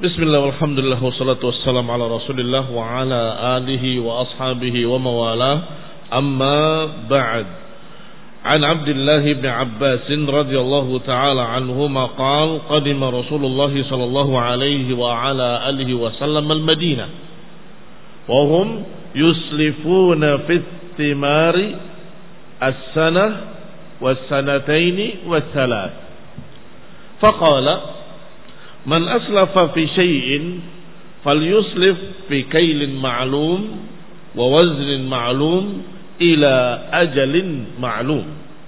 Bismillah walhamdulillah wassalatu wassalamu ala rasulillah wa ala alihi wa ashabihi wa mawalah. Amma ba'd. An Abdullah ibn Abbas radhiyallahu ta'ala anhuma qala qadima Rasulullah sallallahu alaihi wa ala alihi wa sallam al-Madinah wa hum yuslifuna fi thimari as-sanah was-sanataini was-thalath. Faqala man aslafa fi syai'in falyuslif fi kailin ma'lum wa waznin ma'lum ila ajalin ma'lum.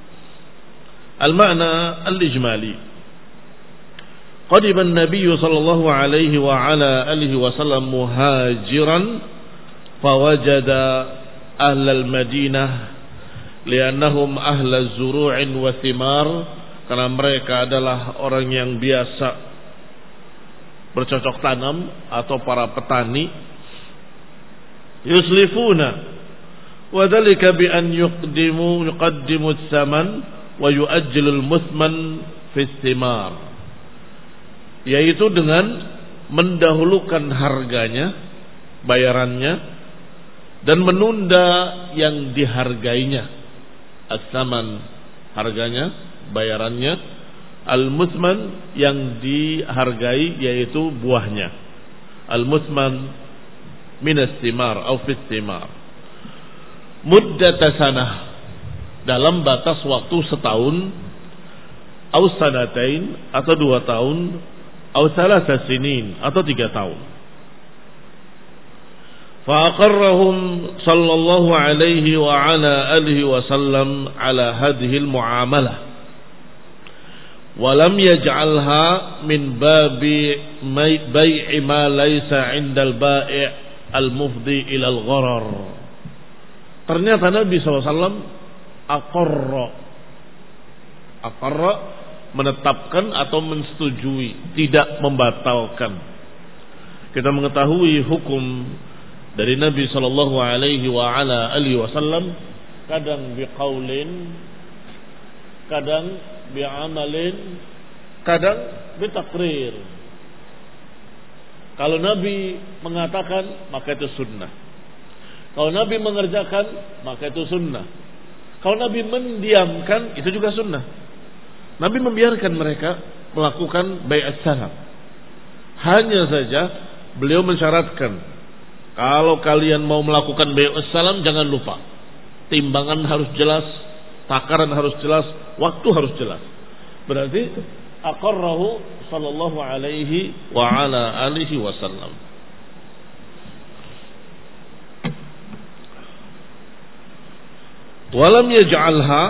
Al-ma'na al-ijmali. Qadima an-nabiy sallallahu alaihi wa ala alihi wa sallam muhajiran fawajada ahla al-Madinah li'annahum ahla az-zuru'in wa thimar, karena mereka adalah orang yang biasa bercocok tanam atau para petani. Yuslifuna wa dhalika bi an yuqaddimu ats-saman wa yu'ajjilu al-muthman fi ats-thimar, yaitu dengan mendahulukan harganya, bayarannya, dan menunda yang dihargainya. As-saman harganya, bayarannya, al-muthman yang dihargai yaitu buahnya. Al-muthman minas thimar atau fis thimar. Muddat sanah, dalam batas waktu setahun, au sanatain atau 2 tahun, au thalatha sinin atau 3 tahun. Fa aqarrahum sallallahu alaihi wa ala alihi wa sallam ala hadhihi al-muamalah walam yaj'alha min babi bai'i ma laysa 'indal bai' al-mufdi ila al-gharar. Ternyata Nabi SAW aqarra menetapkan atau mensetujui, tidak membatalkan. Kita mengetahui hukum dari Nabi sallallahu alaihi wa ala alihi wasallam, kadang biqaulin, kadang bi'amalin, kadang bitakrir. Kalau Nabi mengatakan, maka itu sunnah. Kalau Nabi mengerjakan, maka itu sunnah. Kalau Nabi mendiamkan, itu juga sunnah. Nabi membiarkan mereka melakukan bai'at salam. Hanya saja beliau mensyaratkan, kalau kalian mau melakukan bai'at salam, jangan lupa timbangan harus jelas, takaran harus jelas, waktu harus jelas. Berarti aqarrahu sallallahu alaihi wa ala alihi wasallam. Walam yaj'alha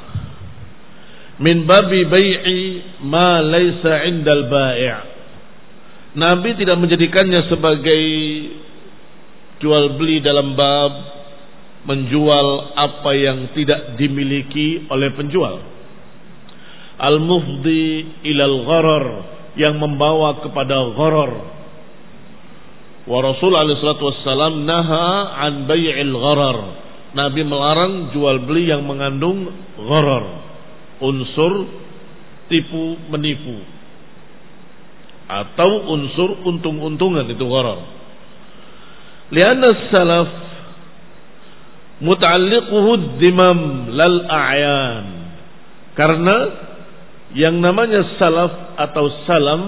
min babi bai'i ma laysa 'indal bai'. Nabi tidak menjadikannya sebagai jual beli dalam bab menjual apa yang tidak dimiliki oleh penjual. Al-mufdi ilal gharar, yang membawa kepada gharar. Wa Rasul alaihi salatu wassalam naha an bai'il gharar. Nabi melarang jual beli yang mengandung gharar, unsur tipu menipu atau unsur untung-untungan, itu gharar. Lianna salaf muta'alliquhu dhimam lal a'yan, karena yang namanya salaf atau salam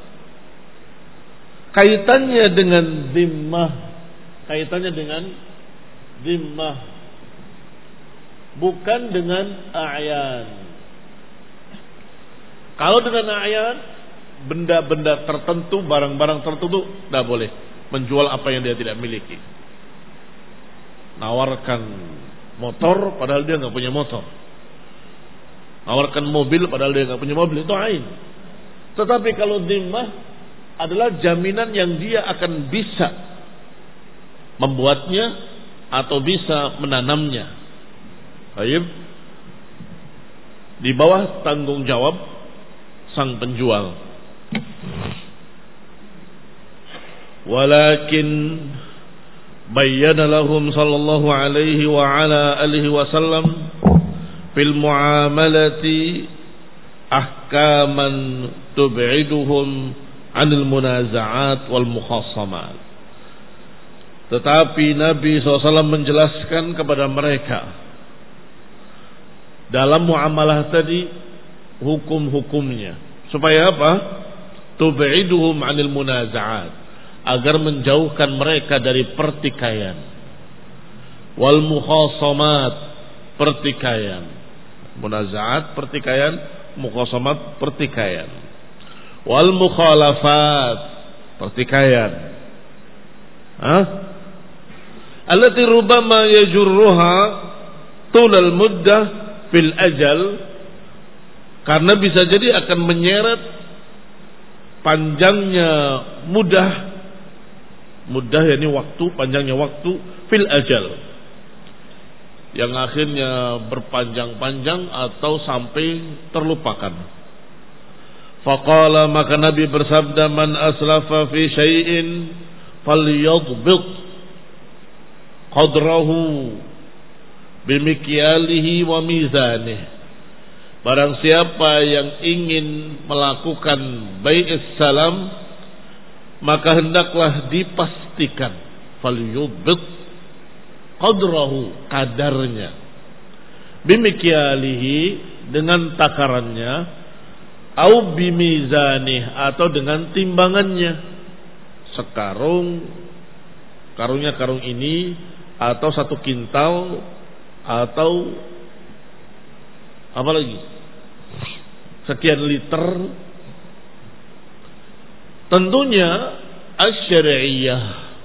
kaitannya dengan dhimmah, bukan dengan a'yan. Kalau dengan a'yan, benda-benda tertentu, barang-barang tertentu, tidak boleh menjual apa yang dia tidak miliki. Nawarkan motor padahal dia nggak punya motor, nawarkan mobil padahal dia nggak punya mobil, itu ain. Tetapi kalau dhimmah adalah jaminan yang dia akan bisa membuatnya atau bisa menanamnya. Baik, di bawah tanggung jawab sang penjual. Walakin bayyana lahum sallallahu alaihi wa ala alihi wasallam fil muamalati ahkaman tub'iduhum 'anil munaza'at wal mukhasamat. Tetapi Nabi SAW menjelaskan kepada mereka dalam muamalah tadi hukum-hukumnya. Supaya apa? Tub'iduhum 'anil munaza'at, agar menjauhkan mereka dari pertikaian. Wal mukhasamat, pertikaian. Munaza'at pertikaian, mukhasamat pertikaian. Wal mukhalafat, pertikaian. Allati rubama yajurruha tulal muddah fil ajal, karena bisa jadi akan menyeret panjangnya mudah yakni waktu, panjangnya waktu, fil ajal, yang akhirnya berpanjang-panjang atau sampai terlupakan. Faqala, maka Nabi bersabda, man aslafa fi syai'in falyadbit qadrahu bimikyalihi wa mizanih. Barang siapa yang ingin melakukan bai'is salam, maka hendaklah dipastikan falyudbit qadrahu, kadarnya, bimikyalihi, dengan takarannya, au bimizanih, atau dengan timbangannya, karungnya karung ini, atau 1 kintal, atau apa lagi, sekian liter. Tentunya asy-syar'iyyah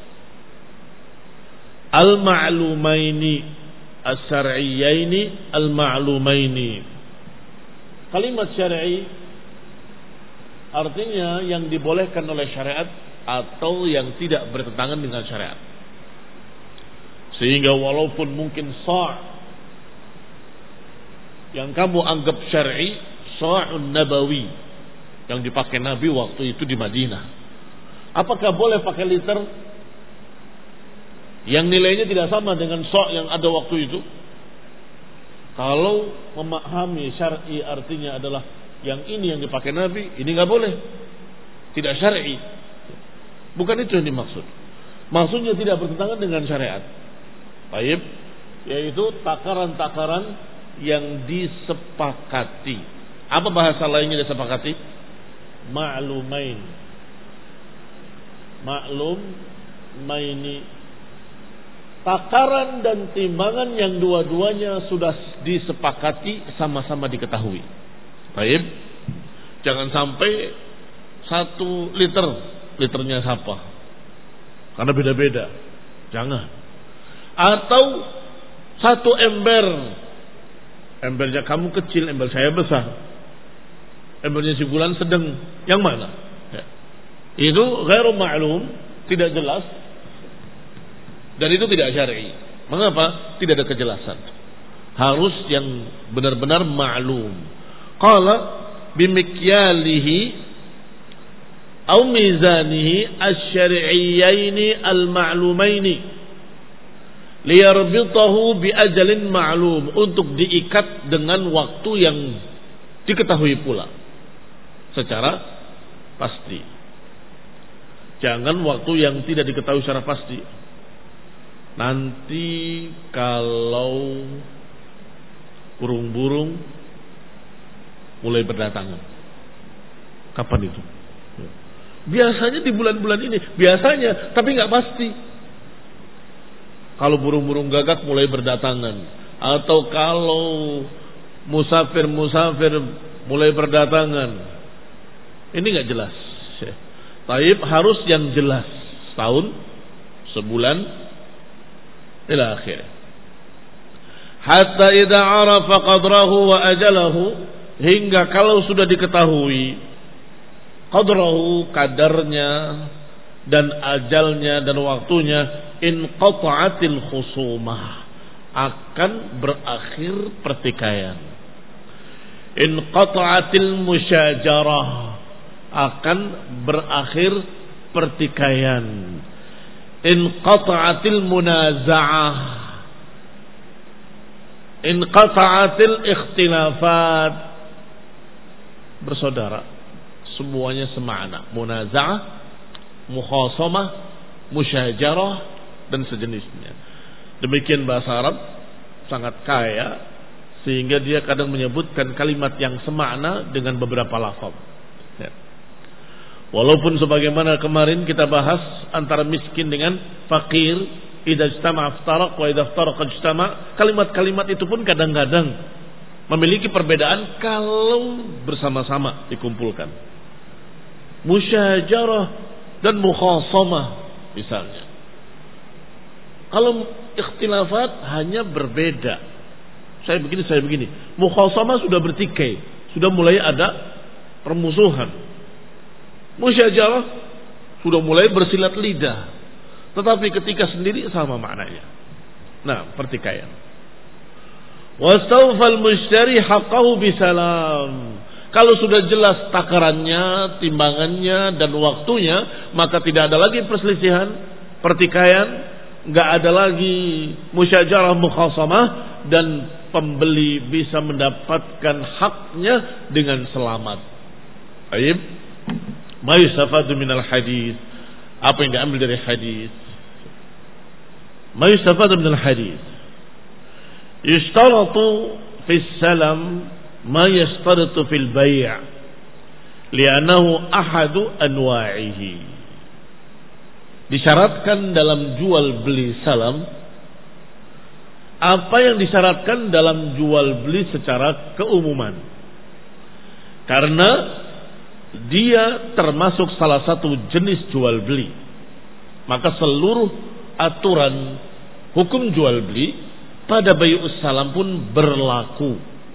al-ma'lumaini, as-syar'iyyaini al-ma'lumaini. Kalimat syar'i artinya yang dibolehkan oleh syariat atau yang tidak bertentangan dengan syariat. Sehingga walaupun mungkin sa' yang kamu anggap syar'i, sa'un nabawi yang dipakai Nabi waktu itu di Madinah, apakah boleh pakai liter yang nilainya tidak sama dengan sa' yang ada waktu itu? Kalau memahami syar'i artinya adalah yang ini yang dipakai Nabi, ini nggak boleh, tidak syar'i. Bukan itu yang dimaksud. Maksudnya tidak bertentangan dengan syariat. Baik, yaitu takaran-takaran yang disepakati. Apa bahasa lainnya disepakati? Ma'lumain. Ma'lumaini. Takaran dan timbangan yang dua-duanya sudah disepakati, sama-sama diketahui. Baik, jangan sampai 1 liter, liternya siapa? Karena beda-beda. Jangan. Atau 1 ember, embernya kamu kecil, ember saya besar, embernya si fulan sedang, yang mana? Ya. Itu ghairu ma'lum, tidak jelas, dan itu tidak syar'i. Mengapa? Tidak ada kejelasan. Harus yang benar-benar ma'lum. Qala bimikyalihi au mizanihi asy-syar'iyyaini al-ma'lumaini liyarbitahu bi ajalin ma'lum, untuk diikat dengan waktu yang diketahui pula secara pasti. Jangan waktu yang tidak diketahui secara pasti. Nanti kalau burung-burung mulai berdatangan, kapan itu? Biasanya di bulan-bulan ini, biasanya, tapi nggak pasti. Kalau burung-burung gagak mulai berdatangan, atau kalau musafir-musafir mulai berdatangan, ini nggak jelas. Taib harus yang jelas, setahun, sebulan, ila akhir. Hatta idza arafa qadrahu wa ajalahu, hingga kalau sudah diketahui qadrahu, kadarnya, dan ajalnya dan waktunya, inqata'atil khusumah, akan berakhir pertikaian. Inqata'atil musyajarah, akan berakhir pertikaian. Inqata'atil munaza'ah, inqata'atil ikhtilafat. Bersaudara, semuanya semakna. Munaza'ah, mukhasamah, musyajarah dan sejenisnya. Demikian bahasa Arab sangat kaya sehingga dia kadang menyebutkan kalimat yang semakna dengan beberapa lafaz. Ya. Walaupun sebagaimana kemarin kita bahas antara miskin dengan fakir, idza ijtama'a iftaraq wa idza iftaraqa ijtama', kalimat-kalimat itu pun kadang-kadang memiliki perbedaan kalau bersama-sama dikumpulkan. Musyajarah dan mukhasamah misalnya. Kalau ikhtilafat hanya berbeda. Saya begini. Mukhasamah sudah bertikai, sudah mulai ada permusuhan. Musyajarah sudah mulai bersilat lidah. Tetapi ketika sendiri sama maknanya. Nah, pertikaian. Wastawfal mushtari haqqahu bisalam. Kalau sudah jelas takarannya, timbangannya dan waktunya, maka tidak ada lagi perselisihan, pertikaian, enggak ada lagi musyajarah mukhasamah, dan pembeli bisa mendapatkan haknya dengan selamat. Baik. Ma yustafadu minal hadis. Apa yang diambil dari hadis? Ma yustafadu minal hadis. Yashtaratu fi salam ma yashtaratu fil bay', li'annahu ahadu anwa'ihi. Disyaratkan dalam jual beli salam apa yang disyaratkan dalam jual beli secara keumuman, karena dia termasuk salah satu jenis jual beli. Maka seluruh aturan hukum jual beli pada bai'us salam pun berlaku.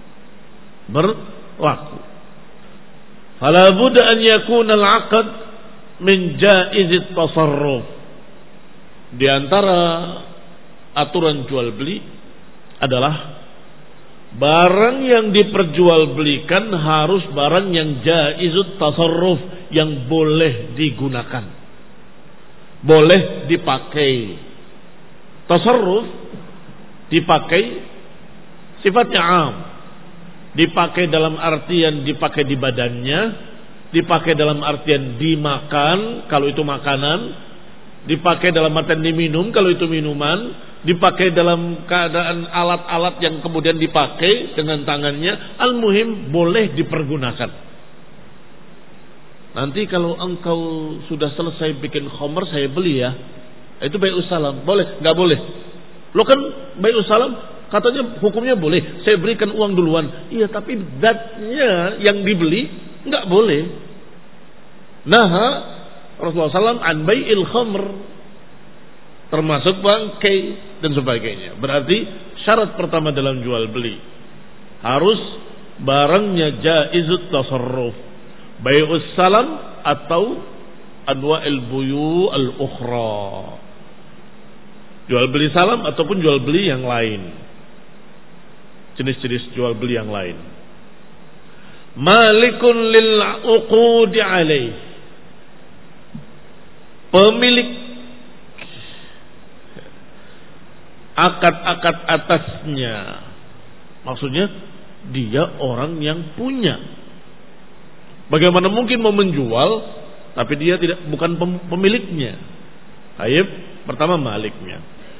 Fala budda an yakuna al-'aqd min jaiz at-tasarruf. Di antara aturan jual beli adalah barang yang diperjualbelikan harus barang yang jaizut tasarruf, yang boleh digunakan, boleh dipakai. Tasarruf dipakai sifatnya am, dipakai dalam artian dipakai di badannya, dipakai dalam artian dimakan kalau itu makanan, dipakai dalam artian diminum kalau itu minuman, dipakai dalam keadaan alat-alat yang kemudian dipakai dengan tangannya. Al-muhim boleh dipergunakan. Nanti kalau engkau sudah selesai bikin khamr, saya beli ya. Itu bai'us salam. Boleh? Nggak boleh. Lo kan bai'us salam katanya hukumnya boleh. Saya berikan uang duluan. Iya, tapi zatnya yang dibeli nggak boleh. Naha Rasulullah SAW an bai'il khamr, termasuk bangkai dan sebagainya. Berarti syarat pertama dalam jual beli harus barangnya jaizut tasarruf, bai'us salam atau anwa'il buyu al-ukhra, jual beli salam ataupun jual beli yang lain, jenis-jenis jual beli yang lain. Malikun lil uqudi alaih, pemilik akad-akad atasnya. Maksudnya dia orang yang punya. Bagaimana mungkin mau menjual tapi dia bukan pemiliknya? Ayat pertama maliknya.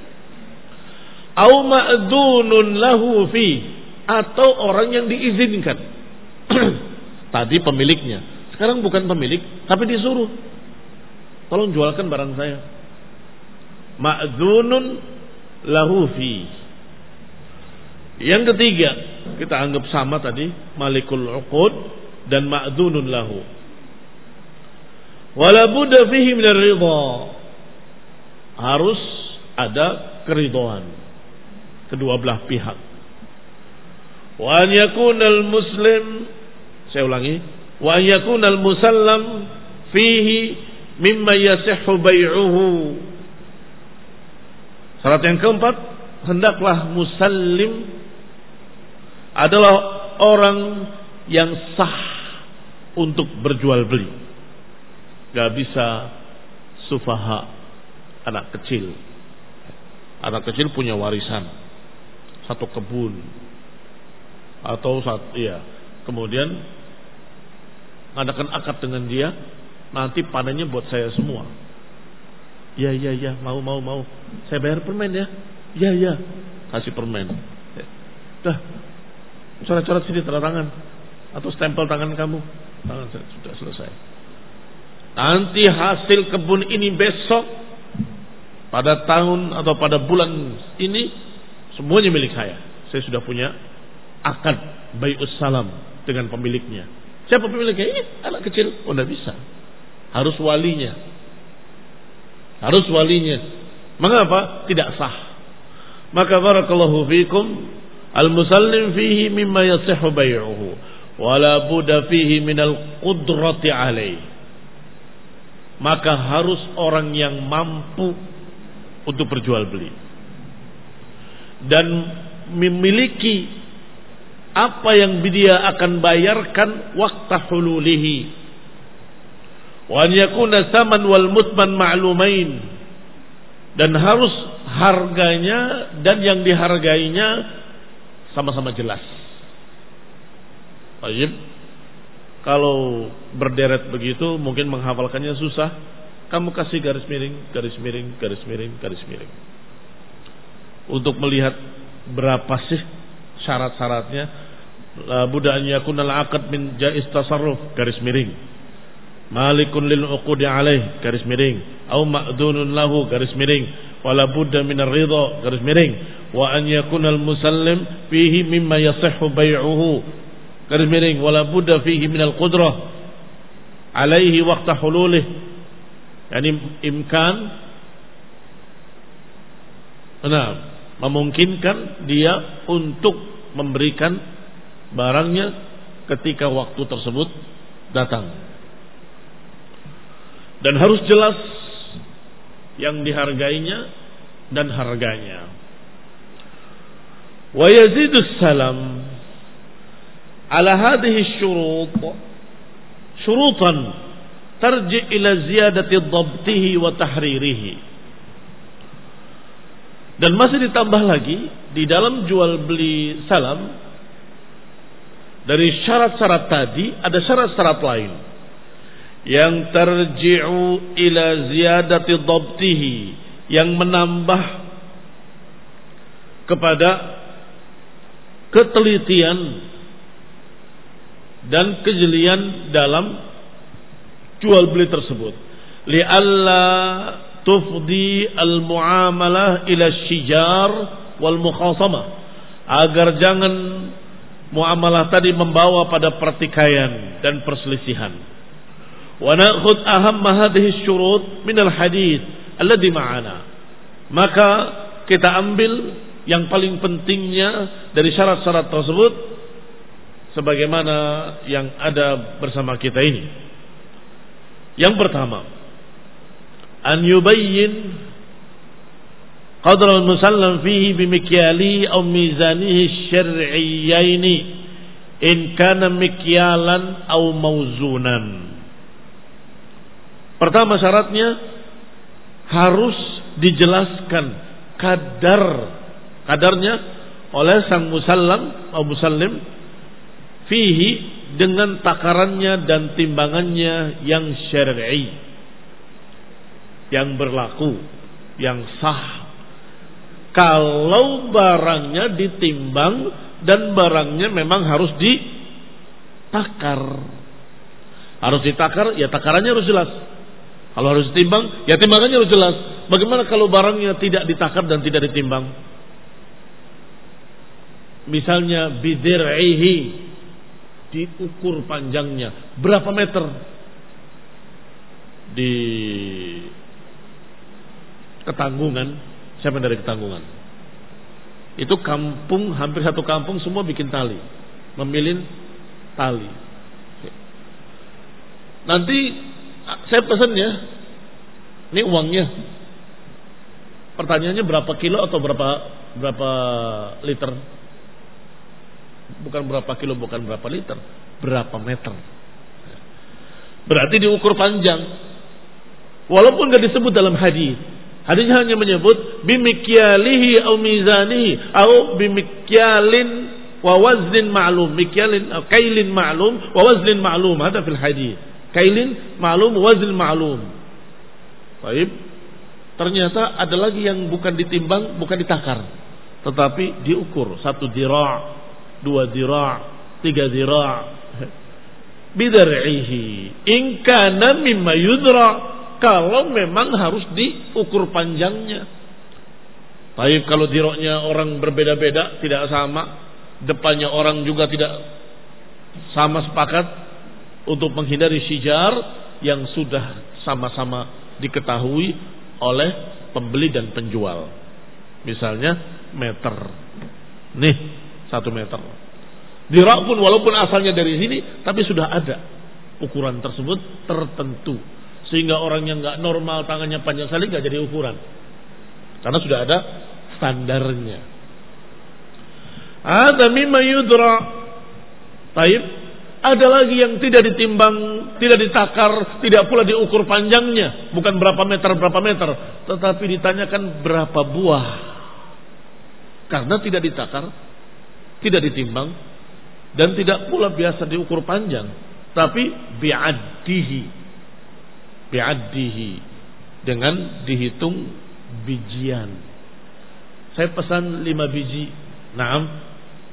Au ma'dunun lahu fi, atau orang yang diizinkan. Tadi pemiliknya, sekarang bukan pemilik tapi disuruh, tolong jualkan barang saya. Ma'dunun lahu fi. Yang ketiga kita anggap sama tadi, malikul uqud dan ma'dunun lahu. Wala budda fihi min ar-ridha, harus ada keridhaan kedua belah pihak. Wa an yakuna al-muslim, saya ulangi, wa an yakuna al-musallam fihi mimma yasihhu bai'uhu. Syarat yang keempat, hendaklah musallim adalah orang yang sah untuk berjual beli. Gak bisa sufaha, anak kecil. Anak kecil punya warisan, satu kebun atau kemudian ngadakan akad dengan dia, nanti panennya buat saya semua. Ya, mau. Saya bayar permen ya. Ya, kasih permen. Dah, coret-coret sini tanda tangan atau stempel tangan kamu. Tangan saya sudah selesai. Nanti hasil kebun ini besok, pada tahun atau pada bulan ini, semuanya milik saya. Saya sudah punya akad bai'us salam dengan pemiliknya. Siapa pemiliknya? Ini anak kecil. Oh, tidak bisa. Harus walinya. Mengapa? Tidak sah. Maka barakallahu fikum, al-musallim fihi mimma yasihhu bai'uhu wa la budda fihi minal qudrati alaih. Maka harus orang yang mampu untuk berjual beli dan memiliki apa yang dia akan bayarkan waktu hululihi, wa an yakuna saman wal mutman ma'lumain, dan harus harganya dan yang dihargainya sama-sama jelas. Baik. Kalau berderet begitu mungkin menghafalkannya susah. Kamu kasih garis miring. Untuk melihat berapa sih syarat-syaratnya. Budda an yakuna al-aqd min jaiz tasarruf, garis miring. Malikun lil uqudi alaih, garis miring. Au ma'dunun lahu, garis miring. Wala budda min ar-ridha, garis miring. Wa an yakuna al-musallim fihi mimma yasihhu bai'uhu, garis miring. Wala budda fihi min al-qudrah alaihi waqta hululih, yani imkan, memungkinkan dia untuk memberikan barangnya ketika waktu tersebut datang. Dan harus jelas yang dihargainya dan harganya. Wa yazidus salam ala hadhihi syurutan tarji ila ziyadati dhabtihi wa tahririhi. Dan masih ditambah lagi di dalam jual beli salam, dari syarat-syarat tadi ada syarat-syarat lain yang tarji'u ila ziyadati dhabtihi, yang menambah kepada ketelitian dan kejelian dalam jual beli tersebut, li'alla tufdi al-muamalah ila syijar wal mukhasamah, agar jangan muamalah tadi membawa pada pertikaian dan perselisihan. Wa na'khudh ahamma hadhihi syurut min al-hadits alladhi ma'ana. Maka kita ambil yang paling pentingnya dari syarat-syarat tersebut sebagaimana yang ada bersama kita ini. Yang pertama, an yubayyin qadra al-musallam fihi bimikyali aw mizanihi syar'iyyaini in kana mikyalan aw mawzunan. Pertama syaratnya harus dijelaskan kadarnya oleh sang musallam atau musallim fihi, dengan takarannya dan timbangannya yang syar'i, yang berlaku, yang sah. Kalau barangnya ditimbang dan barangnya memang harus ditakar. Harus ditakar, ya takarannya harus jelas. Kalau harus ditimbang, ya timbangannya harus jelas. Bagaimana kalau barangnya tidak ditakar dan tidak ditimbang? Misalnya bidir'ihi, diukur panjangnya berapa meter di Ketanggungan. Siapa dari Ketanggungan? Itu kampung, hampir satu kampung semua bikin tali, memilin tali. Nanti saya pesan ya, ini uangnya. Pertanyaannya berapa kilo atau berapa liter? Bukan berapa kilo, bukan berapa liter, berapa meter. Berarti diukur panjang. Walaupun gak disebut dalam hadis. Hadisnya hanya menyebut bimikyalihi au mizanihi au bimikyalin wa waznin ma'lum, mikyalin kailin ma'lum wa waznin ma'lum, ada fil hadis. Kailin ma'lum, wazn ma'lum. Baik. Ternyata ada lagi yang bukan ditimbang, bukan ditakar, tetapi diukur. 1 dira', 2 dira', 3 dira'. Bidar'ihi. In kana mimma yudra, kalau memang harus diukur panjangnya. Baik, kalau diroknya orang berbeda-beda, tidak sama, depannya orang juga tidak sama sepakat, untuk menghindari syijar yang sudah sama-sama diketahui oleh pembeli dan penjual. Misalnya meter, nih 1 meter. Dirak pun walaupun asalnya dari sini, tapi sudah ada ukuran tersebut tertentu, sehingga orang yang nggak normal tangannya panjang sekali nggak jadi ukuran, karena sudah ada standarnya. Ada mimma yudra. Taib. Ada lagi yang tidak ditimbang, tidak ditakar, tidak pula diukur panjangnya, bukan berapa meter, tetapi ditanyakan berapa buah. Karena tidak ditakar, tidak ditimbang, dan tidak pula biasa diukur panjang, tapi bi'addihi, dengan dihitung bijian. Saya pesan 5 biji. Naam.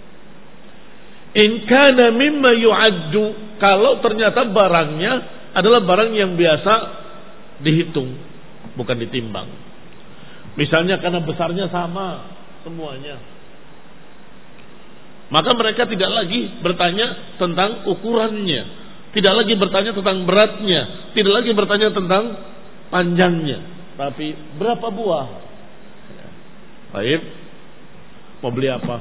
In kana mimma yu'addu, kalau ternyata barangnya adalah barang yang biasa dihitung, bukan ditimbang. Misalnya karena besarnya sama semuanya, maka mereka tidak lagi bertanya tentang ukurannya, tidak lagi bertanya tentang beratnya, tidak lagi bertanya tentang panjangnya, tapi berapa buah. Baik, mau beli apa?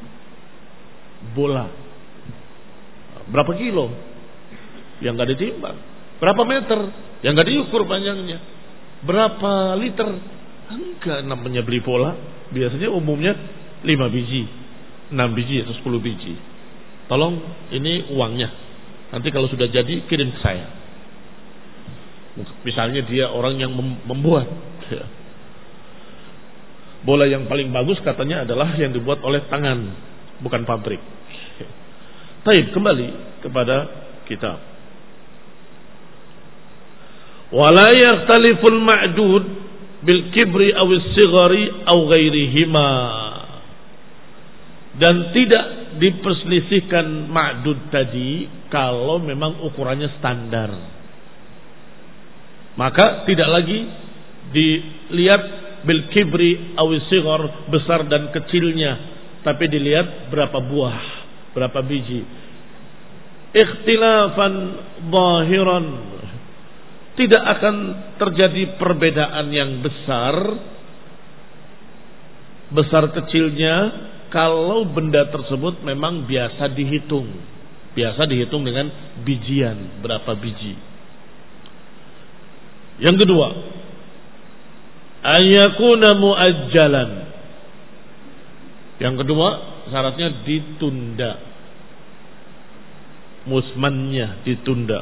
Bola. Berapa kilo? Yang nggak ditimbang. Berapa meter? Yang nggak diukur panjangnya. Berapa liter? Enggak, namanya beli bola. Biasanya umumnya 5 biji, 6 biji atau 10 biji. Tolong ini uangnya. Nanti kalau sudah jadi kirim ke saya. Misalnya dia orang yang membuat. Bola yang paling bagus katanya adalah yang dibuat oleh tangan, bukan pabrik. Baik, kembali kepada kitab. Wala yakhtaliful ma'dud bil kibri aw as-sighari aw ghairihima. Dan tidak diperselisihkan ma'dud tadi kalau memang ukurannya standar. Maka tidak lagi dilihat bil kibri aw as-sighar, besar dan kecilnya, tapi dilihat berapa buah, berapa biji. Ikhtilafan zahiran, tidak akan terjadi perbedaan yang besar kecilnya kalau benda tersebut memang biasa dihitung dengan bijian, berapa biji. Yang kedua, ayakuna muajjalan. Yang kedua, syaratnya ditunda, musmannya ditunda.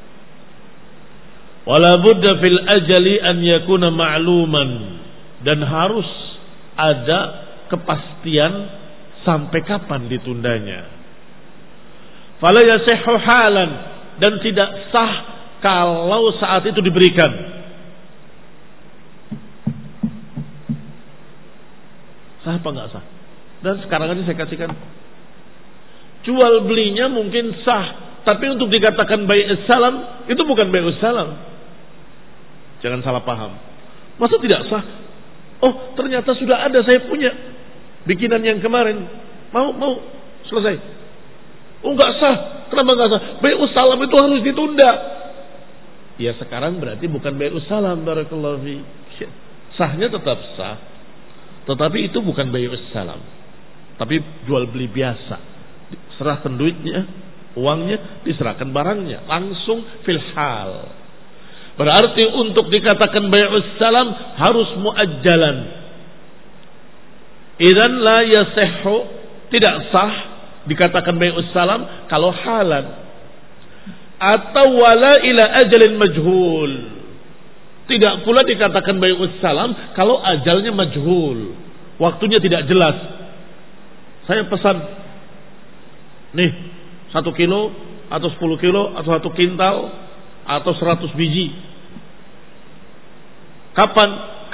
Wala budda fil ajali an yakuna ma'luman, dan harus ada kepastian sampai kapan ditundanya. Fala yasihhu halan, dan tidak sah kalau saat itu diberikan. Sah apa enggak sah? Dan sekarang ini saya kasihkan. Jual belinya mungkin sah, tapi untuk dikatakan bai'us salam itu bukan bai'us salam. Jangan salah paham. Masa tidak sah? Oh, ternyata sudah ada, saya punya bikinan yang kemarin. Mau selesai. Oh, enggak sah. Kenapa enggak sah? Bai'us salam itu harus ditunda. Ya, sekarang berarti bukan bai'us salam, barakallahu fi. Sahnya tetap sah, tetapi itu bukan bai'us salam, tapi jual beli biasa. Serahkan duitnya, uangnya, diserahkan barangnya langsung fil hal. Berarti untuk dikatakan bai'us salam harus muajjalan. Idzan la yasihhu, tidak sah dikatakan bai'us salam kalau halan. Atau wala ila ajalin majhul, tidak pula dikatakan bai'us salam kalau ajalnya majhul, waktunya tidak jelas. Saya pesan Nih, 1 kilo atau 10 kilo atau 1 kintal atau 100 biji. Kapan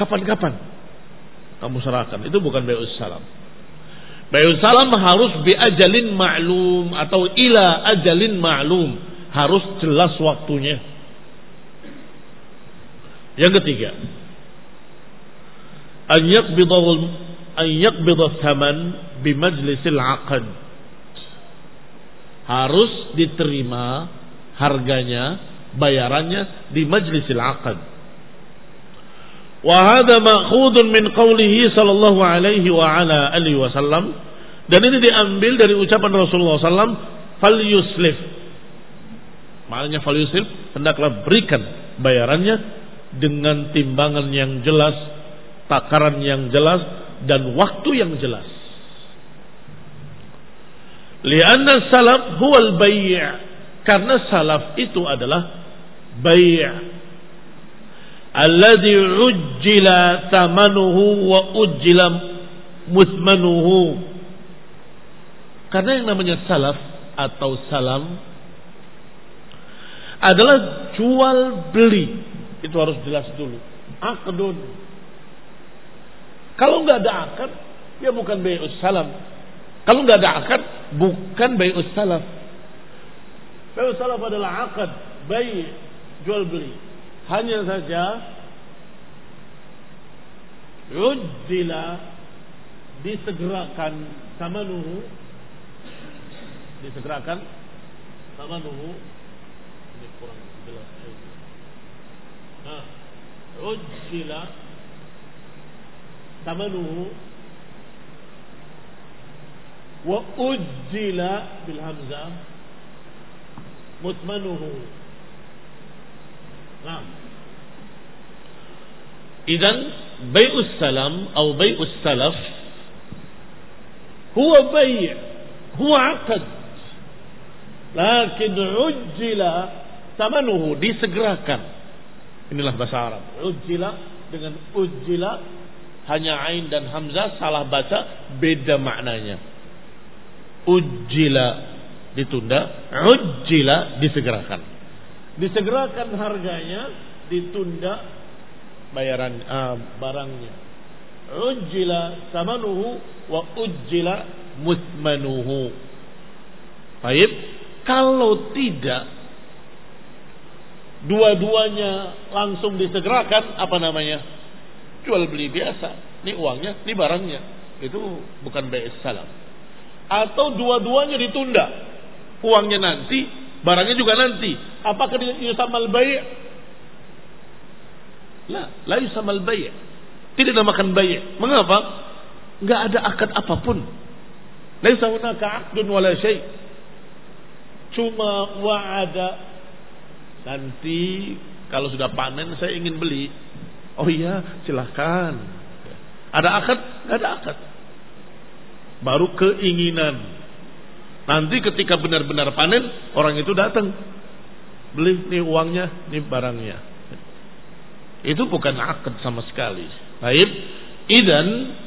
kamu serahkan. Itu bukan bai'us salam. Bai'us salam harus bi ajalin ma'lum atau ila ajalin ma'lum, harus jelas waktunya. Yang ketiga, an yaqbidha thaman bi majlisil 'aqd. Harus diterima harganya, bayarannya di majlisil 'aqd. Wa hadha ma'khudun min qawlihi sallallahu alaihi wa ala alihi wasallam, dan ini diambil dari ucapan Rasulullah sallam, fal yuslif. Maknanya fal yuslif, hendaklah berikan bayarannya dengan timbangan yang jelas, takaran yang jelas, dan waktu yang jelas. Lianna salaf huwal bai', karena salaf itu adalah bai', alladhi ujjila thamanuhu wa ujjila muthmanuhu. Karena yang namanya salaf atau salam adalah jual beli, itu harus jelas dulu. Aqdun. Kalau nggak ada akad, ya bukan bai'us salam. Kalau nggak ada akad, bukan bai'us salaf. Bai'us salaf adalah akad, bai', jual beli. Hanya saja ujjila, disegerakan samanuhu, ini kurang jelas. Ujjila samanuhu wa ujjila bil hamzah mutmanuhu. Nah, idan bai'us salam atau bai'us salaf huwa bai', huwa 'aqd, lakin ujjila thamanuhu, disegerakan. Inilah bahasa Arab. Ujjila dengan ujjila, hanya ain dan hamzah salah baca, beda maknanya. Ujjila ditunda, ujjila disegerakan. Disegerakan harganya, ditunda bayaran barangnya. Ujjila samanuhu wa ujjila muthmanuhu. Baik, kalau tidak dua-duanya langsung disegerakan, apa namanya? Jual beli biasa. Ini uangnya, ini barangnya. Itu bukan bai'us salam. Atau dua-duanya ditunda, uangnya nanti, barangnya juga nanti. Apakah yusamal bai'? La yusamal bai'. Tidak dinamakan bai'. Mengapa? Enggak ada akad apapun. Laisa hunaka 'aqdun wala syai'. Cuma wa'ada, nanti kalau sudah panen saya ingin beli. Oh iya, silahkan. Ada akad? Enggak ada akad. Baru keinginan. Nanti ketika benar-benar panen, orang itu datang, beli, nih uangnya, nih barangnya. Itu bukan akad sama sekali. Baik, idan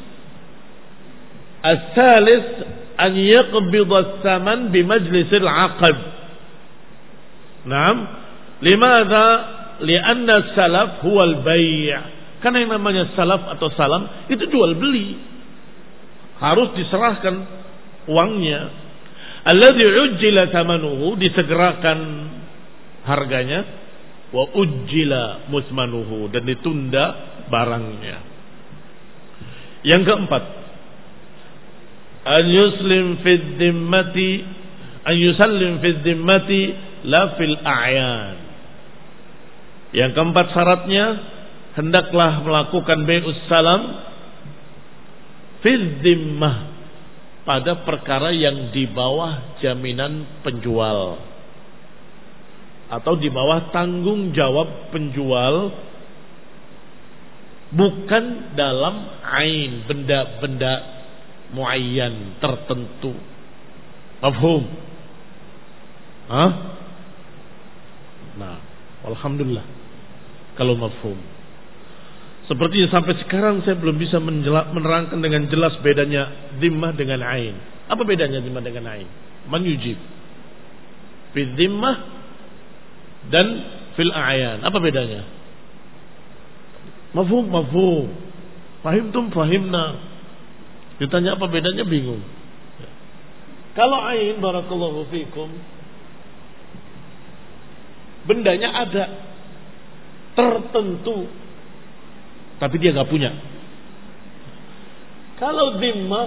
as-salis an yaqbidha as-saman bi majlisil 'aqd. Naam, limadha? Lianna salaf huwal bai'. Karena yang namanya salaf atau salam itu jual beli. Harus diserahkan uangnya. Alladzi ujjila thamanuhu, disegerakan harganya, wa ujjila musmanuhu, dan ditunda barangnya. Yang keempat, an yusallim fi dhimmati la fil a'yan. Yang keempat syaratnya, hendaklah melakukan bai'us salam fi dhimmah, pada perkara yang di bawah jaminan penjual atau di bawah tanggung jawab penjual, bukan dalam ain, benda-benda muayyan tertentu. Mafhum? Nah, alhamdulillah kalau mafhum. Sepertinya sampai sekarang saya belum bisa menerangkan dengan jelas bedanya dhimmah dengan ain. Apa bedanya dhimmah dengan ain? Man yujib. Fil dhimmah dan fil a'yan. Apa bedanya? Mafhum, mafhum. Fahimtum, fahimna. Ditanya apa bedanya, bingung. Kalau ain, barakallahu fikum, bendanya ada, tertentu, tapi dia gak punya. Kalau dhimmah,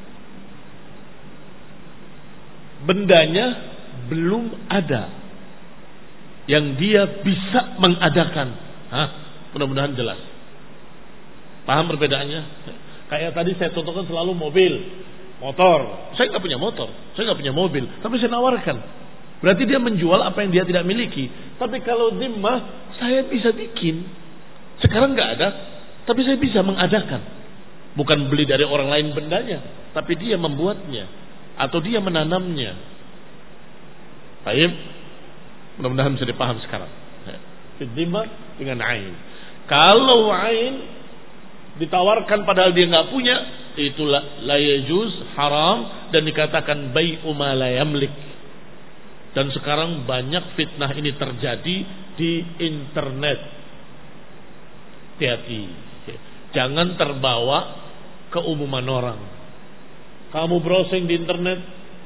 bendanya belum ada, yang dia bisa mengadakan. Mudah-mudahan jelas. Paham perbedaannya? Kayak tadi saya contohkan selalu mobil, motor. Saya nggak punya motor, saya nggak punya mobil, tapi saya nawarkan. Berarti dia menjual apa yang dia tidak miliki. Tapi kalau dhimmah, saya bisa bikin. Sekarang nggak ada, tapi saya bisa mengadakan. Bukan beli dari orang lain bendanya, tapi dia membuatnya atau dia menanamnya. Baik, mudah-mudahan bisa dipaham sekarang. Dhimmah dengan ain. Kalau ain ditawarkan padahal dia nggak punya, itulah la yajuz, haram, dan dikatakan bai'u ma la yamlik. Dan sekarang banyak fitnah ini terjadi di internet. Hati-hati, jangan terbawa keumuman orang. Kamu browsing di internet,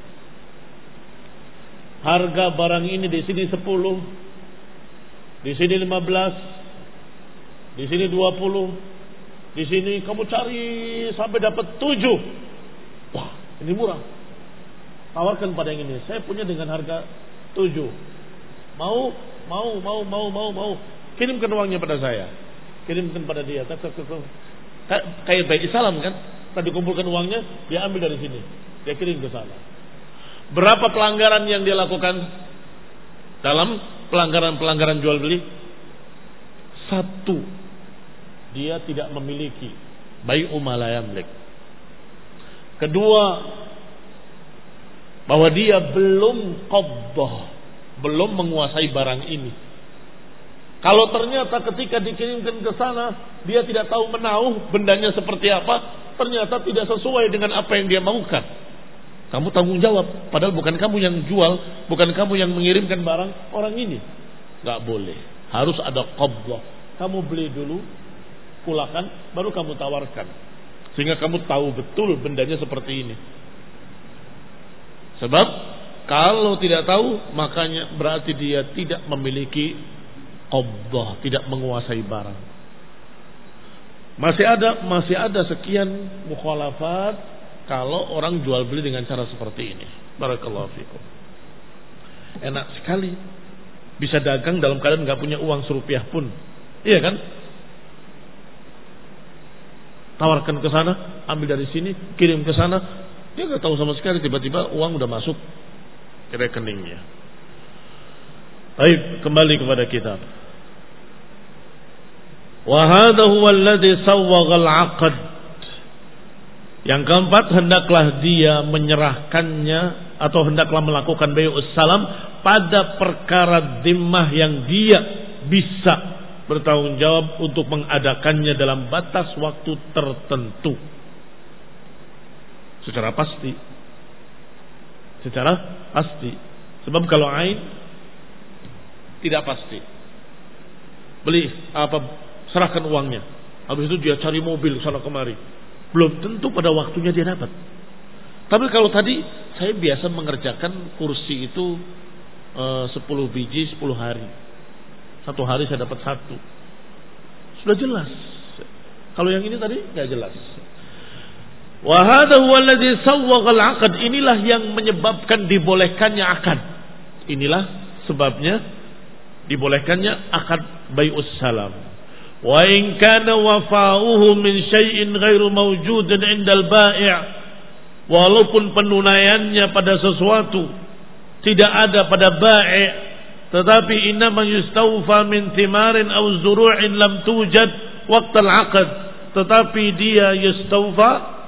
harga barang ini di sini 10, di sini 15, di sini 20, di sini kamu cari sampai dapat 7. Wah, ini murah. Tawarkan pada yang ini. Saya punya dengan harga 7. Mau. Kirimkan uangnya pada saya. Kirimkan pada dia. Kayak baik salam kan? Tadi kumpulkan uangnya, dia ambil dari sini, dia kirim ke sana. Berapa pelanggaran yang dia lakukan dalam pelanggaran jual beli? 1, dia tidak memiliki, bai'u ma la yamlik. 2, bahwa dia belum qabdah, belum menguasai barang ini. Kalau ternyata ketika dikirimkan ke sana dia tidak tahu menauh bendanya seperti apa, ternyata tidak sesuai dengan apa yang dia maukan, kamu tanggung jawab. Padahal bukan kamu yang jual, bukan kamu yang mengirimkan barang orang ini. Gak boleh, harus ada qabdah. Kamu beli dulu, pulakan, baru kamu tawarkan, sehingga kamu tahu betul bendanya seperti ini. Sebab kalau tidak tahu, makanya berarti dia tidak memiliki qabdah, tidak menguasai barang. Masih ada sekian mukhalafat kalau orang jual beli dengan cara seperti ini. Barakallahu fikum. Enak sekali bisa dagang dalam keadaan nggak punya uang serupiah pun, iya kan? Tawarkan ke sana, ambil dari sini, kirim ke sana, dia nggak tahu sama sekali, tiba-tiba uang udah masuk ke rekeningnya. Baik, kembali kepada kitab. Wa hadha huwa alladhi sawwagha al-'aqd. Yang keempat, hendaklah dia menyerahkannya atau hendaklah melakukan bai'us salam pada perkara dhimmah yang dia bisa bertanggung jawab untuk mengadakannya dalam batas waktu tertentu. Secara pasti. Sebab kalau ain tidak pasti. Beli apa, serahkan uangnya, habis itu dia cari mobil sana kemari, belum tentu pada waktunya dia dapat. Tapi kalau tadi saya biasa mengerjakan kursi itu 10 biji 10 hari, 1 hari saya dapat 1, sudah jelas. Kalau yang ini tadi nggak jelas. Wa hadha huwa alladhi sawwagha al-'aqd. Inilah yang menyebabkan dibolehkannya akad. Inilah sebabnya dibolehkannya akad bai'us salam. Wa in kana wafa'uhu min syai'in ghairu mawjudin 'indal bai', walaupun penunaiannya pada sesuatu tidak ada pada bai', tetapi innama yustawfa min thimarin aw zuru'in lam tujad waqtal 'aqd, tetapi dia yustawfa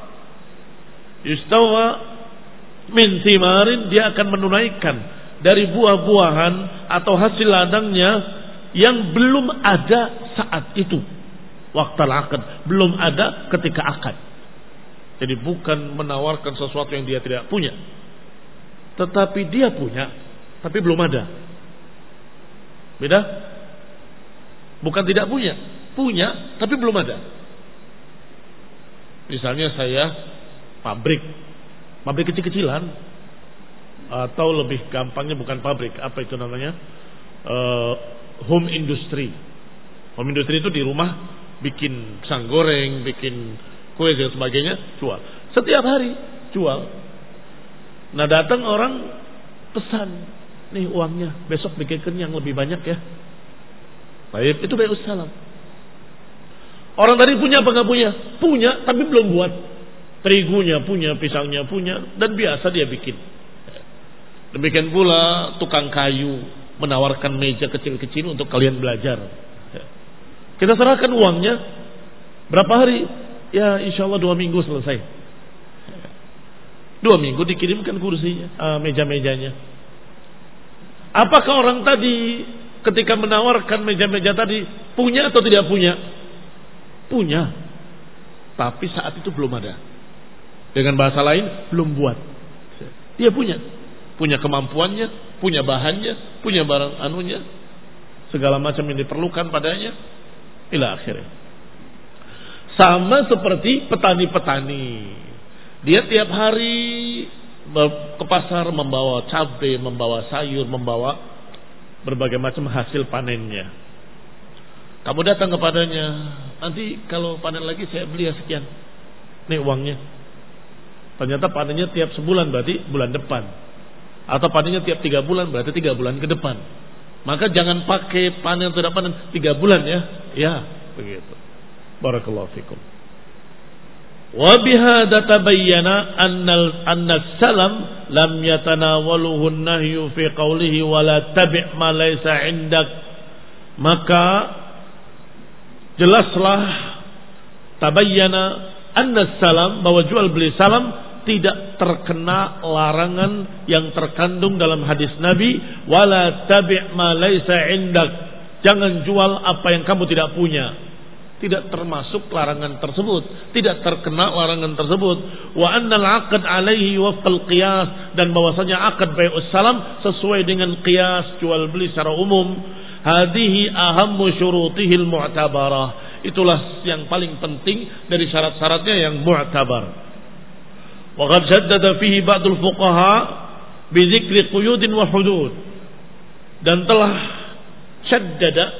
min thimarin, dia akan menunaikan dari buah-buahan atau hasil ladangnya yang belum ada saat itu, waqtal 'aqd, belum ada ketika akad. Jadi bukan menawarkan sesuatu yang dia tidak punya. tetapi dia punya, tapi belum ada. Beda? Bukan tidak punya, punya tapi belum ada. Misalnya saya pabrik kecil-kecilan, atau lebih gampangnya bukan pabrik, apa itu namanya? Home industry. Home industry itu di rumah bikin pisang goreng, bikin kue dan sebagainya, jual. Setiap hari jual. Nah, datang orang pesan, nih uangnya, besok bikinkan yang lebih banyak ya. Baik, itu bai'us salam. Orang tadi punya apa nggak punya? Punya, tapi belum buat. Terigunya punya, pisangnya punya, dan biasa dia bikin. Demikian pula tukang kayu menawarkan meja kecil-kecil untuk kalian belajar. Kita serahkan uangnya, berapa hari? Ya, insya Allah 2 minggu selesai. 2 minggu dikirimkan kursinya, meja-mejanya. Apakah orang tadi ketika menawarkan meja-meja tadi punya atau tidak punya? Punya, tapi saat itu belum ada. Dengan bahasa lain, belum buat. Dia punya kemampuannya, punya bahannya, punya barang anunya, segala macam yang diperlukan padanya, ila akhirnya. Sama seperti petani-petani, dia tiap hari ke pasar membawa cabai, membawa sayur, membawa berbagai macam hasil panennya. Kamu datang kepadanya, nanti kalau panen lagi saya beli ya sekian, nih uangnya. Ternyata panennya tiap sebulan, berarti bulan depan. Atau panennya tiap 3 bulan, berarti 3 bulan ke depan. Maka jangan pakai panen tidak panen 3 bulan ya. Ya, begitu. Barakallahu fikum. Wa bihadza tabayyana anna salam lam yatanawaluhu an-nahyu fi qawlihi wa la tabi' ma laysa 'indak. Maka jelaslah tabayyana anna salam, bahwa jual beli salam tidak terkena larangan yang terkandung dalam hadis Nabi, wala tabi' ma laysa 'indak. Jangan jual apa yang kamu tidak punya. Tidak termasuk larangan tersebut, tidak terkena larangan tersebut. Wa annal 'aqd 'alaihi wafqal qiyas, dan bahwasanya akad bai'us salam sesuai dengan qiyas jual beli secara umum. Hadhihi ahammu syurutihil mu'tabarah. Itulah yang paling penting dari syarat-syaratnya yang mu'tabar. Wa qad shaddada fihi ba'dul fuqaha bi dzikri quyudin wa hudud. Dan telah syaddada,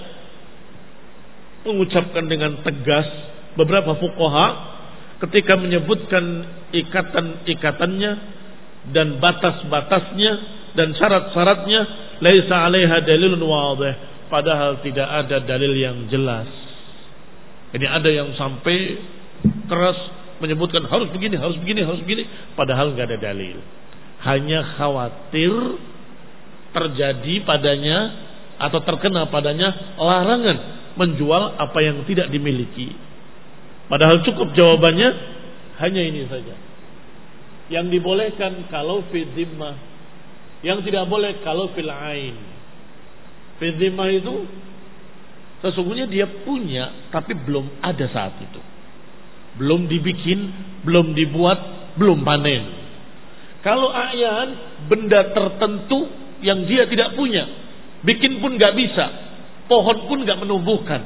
mengucapkan dengan tegas beberapa fuqaha ketika menyebutkan ikatan-ikatannya dan batas-batasnya dan syarat-syaratnya, laisa 'alaiha dalilun wadih, padahal tidak ada dalil yang jelas. Ini ada yang sampai keras menyebutkan harus begini, harus begini, harus begini, padahal nggak ada dalil. Hanya khawatir terjadi padanya atau terkena padanya larangan menjual apa yang tidak dimiliki. Padahal cukup jawabannya hanya ini saja. Yang dibolehkan kalau fi dhimmah, yang tidak boleh kalau fil ain. Fi dhimmah itu sesungguhnya dia punya tapi belum ada saat itu. Belum dibikin, belum dibuat, belum panen. Kalau ayan, benda tertentu yang dia tidak punya, bikin pun gak bisa, pohon pun gak menumbuhkan.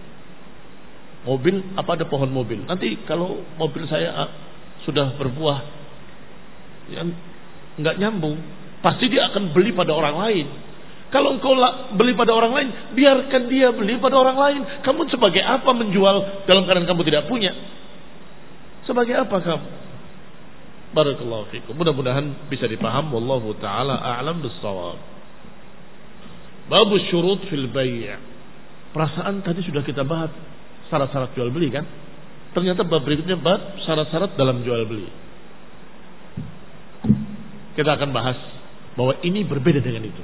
Mobil, apa ada pohon mobil? Nanti kalau mobil saya sudah berbuah, yang gak nyambung, pasti dia akan beli pada orang lain. Kalau engkau beli pada orang lain, biarkan dia beli pada orang lain. Kamu sebagai apa menjual dalam keadaan kamu tidak punya? Sebagai apa kamu? Barakallahu fikum. Mudah-mudahan bisa dipaham. Wallahu ta'ala a'lam bis-shawab. Bab syurut fil bai'. Perasaan tadi sudah kita bahas syarat-syarat jual beli kan? Ternyata bab berikutnya bab syarat-syarat dalam jual beli. Kita akan bahas bahwa ini berbeda dengan itu.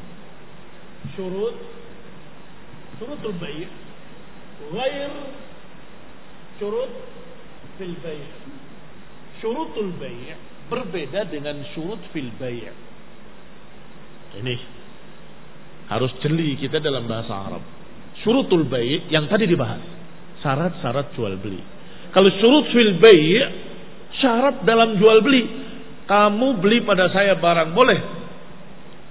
Syurutul bai' ghair syurut fil bai'. Syurutul bai' berbeda dengan syurut fil bai'. Ini harus jeli kita dalam bahasa Arab. Syurutul bai' yang tadi dibahas, syarat-syarat jual beli. Kalau syurut fil bai', syarat dalam jual beli. Kamu beli pada saya barang, boleh.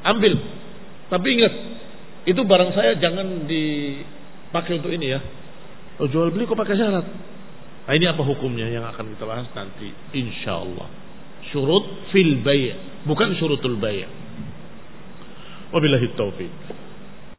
ambil. Tapi ingat, itu barang saya jangan dipakai untuk ini ya. Oh, jual beli kok pakai syarat? Nah, ini apa hukumnya yang akan kita bahas nanti insyaallah. Syurut fil bay', bukan syurutul bay'. Wabillahi taufiq.